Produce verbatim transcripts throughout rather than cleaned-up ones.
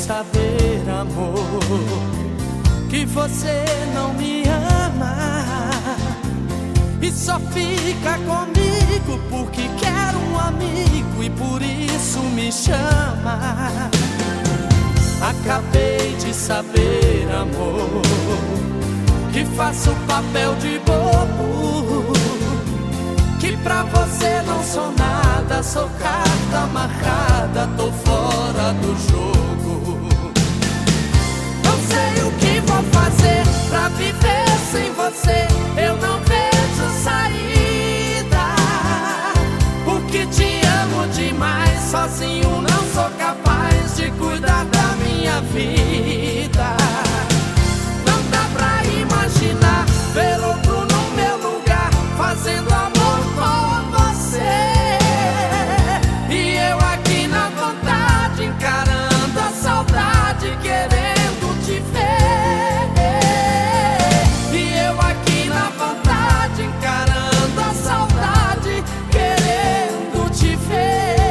saber, amor, que você não me ama e só fica comigo porque quer um amigo e por isso me chama. Acabei de saber, amor, que faço papel de bobo, que pra você não sou nada, sou carta marcada, tô fora do jogo. Não sei o que vou fazer pra viver sem você, eu não vejo saída, porque te amo demais, sozinho não sou capaz de cuidar da minha vida. Não dá pra imaginar ver outro no meu lugar, fazendo amor com você, e eu aqui na vontade, encarando a saudade, querendo te ver. E eu aqui na vontade, encarando a saudade, querendo te ver.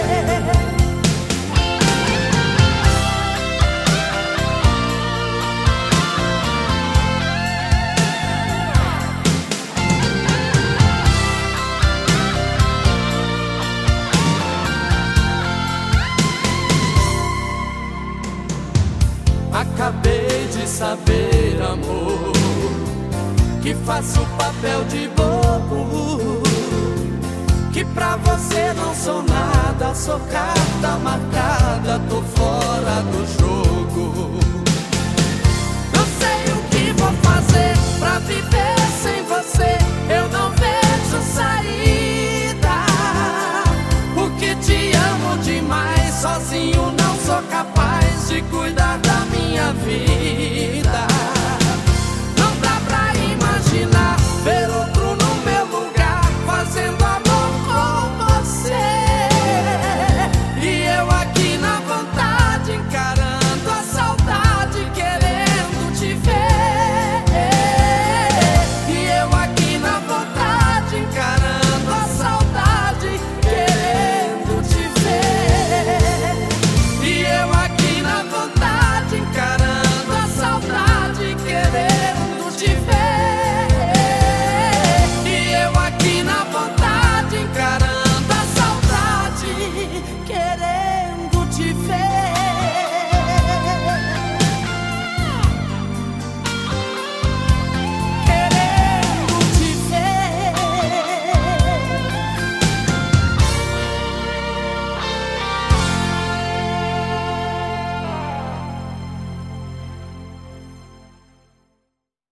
Acabei de saber, amor, que faço papel de bobo, que pra você não sou nada, sou carta marcada, tô fora do jogo. Não sei o que vou fazer pra viver sem você, eu não vejo saída, porque te amo demais, sozinho não sou capaz de cuidar